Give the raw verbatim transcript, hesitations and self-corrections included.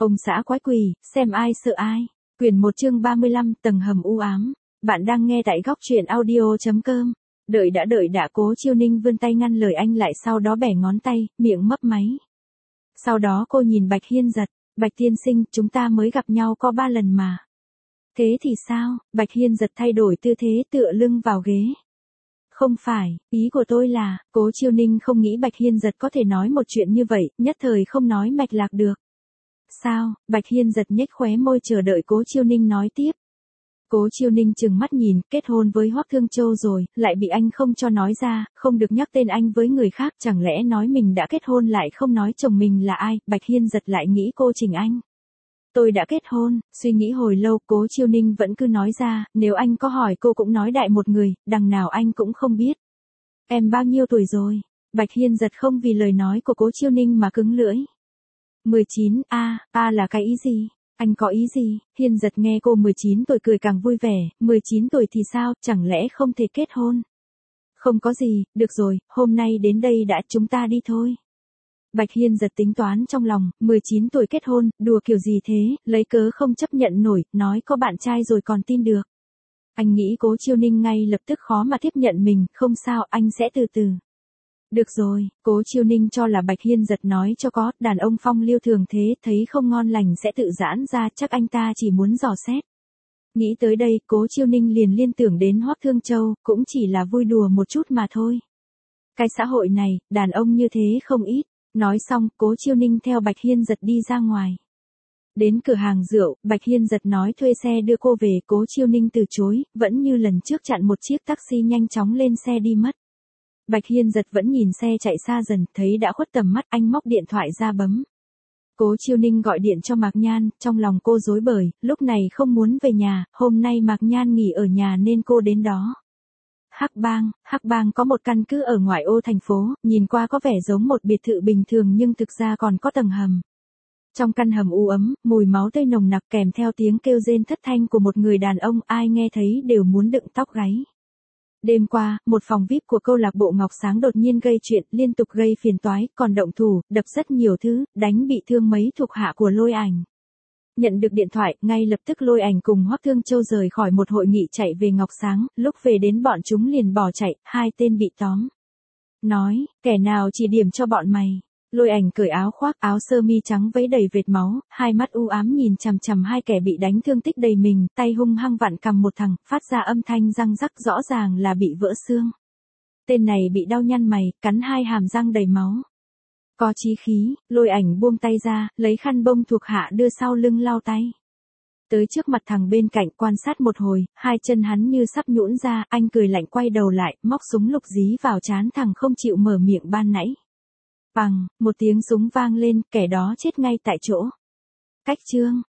Ông xã quái quỷ, xem ai sợ ai. Quyển một chương ba mươi lăm, tầng hầm u ám. Bạn đang nghe tại góc truyện audio.com. Đợi đã đợi đã, Cố Chiêu Ninh vươn tay ngăn lời anh lại, sau đó bẻ ngón tay, miệng mấp máy. Sau đó cô nhìn Bạch Hiên Giật. Bạch tiên sinh, chúng ta mới gặp nhau có ba lần mà. Thế thì sao? Bạch Hiên Giật thay đổi tư thế, tựa lưng vào ghế. Không phải, ý của tôi là, Cố Chiêu Ninh không nghĩ Bạch Hiên Giật có thể nói một chuyện như vậy, nhất thời không nói mạch lạc được. Sao? Bạch Hiên Giật nhếch khóe môi chờ đợi Cố Chiêu Ninh nói tiếp. Cố Chiêu Ninh trừng mắt nhìn, kết hôn với Hoắc Thương Châu rồi, lại bị anh không cho nói ra, không được nhắc tên anh với người khác, chẳng lẽ nói mình đã kết hôn lại không nói chồng mình là ai? Bạch Hiên Giật lại nghĩ cô chỉnh anh. Tôi đã kết hôn. Suy nghĩ hồi lâu, Cố Chiêu Ninh vẫn cứ nói ra, nếu anh có hỏi cô cũng nói đại một người, đằng nào anh cũng không biết. Em bao nhiêu tuổi rồi? Bạch Hiên Giật không vì lời nói của Cố Chiêu Ninh mà cứng lưỡi. mười chín, a, a là cái ý gì? Anh có ý gì? Hiên Giật nghe cô mười chín tuổi cười càng vui vẻ, mười chín tuổi thì sao, chẳng lẽ không thể kết hôn? Không có gì, được rồi, hôm nay đến đây đã, chúng ta đi thôi. Bạch Hiên Giật tính toán trong lòng, mười chín tuổi kết hôn, đùa kiểu gì thế, lấy cớ không chấp nhận nổi, nói có bạn trai rồi còn tin được. Anh nghĩ Cố Chiêu Ninh ngay lập tức khó mà tiếp nhận mình, không sao, anh sẽ từ từ. Được rồi, Cố Chiêu Ninh cho là Bạch Hiên Giật nói cho có, đàn ông phong lưu thường thế, thấy không ngon lành sẽ tự giãn ra, chắc anh ta chỉ muốn dò xét. Nghĩ tới đây, Cố Chiêu Ninh liền liên tưởng đến Hoắc Thương Châu, cũng chỉ là vui đùa một chút mà thôi. Cái xã hội này, đàn ông như thế không ít. Nói xong, Cố Chiêu Ninh theo Bạch Hiên Giật đi ra ngoài. Đến cửa hàng rượu, Bạch Hiên Giật nói thuê xe đưa cô về, Cố Chiêu Ninh từ chối, vẫn như lần trước chặn một chiếc taxi nhanh chóng lên xe đi mất. Bạch Hiên Giật vẫn nhìn xe chạy xa dần, thấy đã khuất tầm mắt, anh móc điện thoại ra bấm. Cố Chiêu Ninh gọi điện cho Mạc Nhan, trong lòng cô rối bời, lúc này không muốn về nhà, hôm nay Mạc Nhan nghỉ ở nhà nên cô đến đó. Hắc Bang, Hắc Bang có một căn cứ ở ngoại ô thành phố, nhìn qua có vẻ giống một biệt thự bình thường nhưng thực ra còn có tầng hầm. Trong căn hầm u ấm, mùi máu tươi nồng nặc kèm theo tiếng kêu rên thất thanh của một người đàn ông, ai nghe thấy đều muốn đựng tóc gáy. Đêm qua, một phòng vi ai pi của câu lạc bộ Ngọc Sáng đột nhiên gây chuyện, liên tục gây phiền toái, còn động thủ, đập rất nhiều thứ, đánh bị thương mấy thuộc hạ của Lôi Ảnh. Nhận được điện thoại, ngay lập tức Lôi Ảnh cùng Hoắc Thương Châu rời khỏi một hội nghị chạy về Ngọc Sáng, lúc về đến bọn chúng liền bỏ chạy, hai tên bị tóm. Nói, kẻ nào chỉ điểm cho bọn mày. Lôi Ảnh cởi áo khoác, áo sơ mi trắng vấy đầy vệt máu, hai mắt u ám nhìn chằm chằm hai kẻ bị đánh thương tích đầy mình, tay hung hăng vặn cầm một thằng, phát ra âm thanh răng rắc, rõ ràng là bị vỡ xương. Tên này bị đau nhăn mày, cắn hai hàm răng đầy máu. Có chí khí, Lôi Ảnh buông tay ra, lấy khăn bông thuộc hạ đưa sau lưng lau tay. Tới trước mặt thằng bên cạnh quan sát một hồi, hai chân hắn như sắp nhũn ra, anh cười lạnh quay đầu lại, móc súng lục dí vào trán thằng không chịu mở miệng ban nãy. Bằng, một tiếng súng vang lên, kẻ đó chết ngay tại chỗ. Cách chương,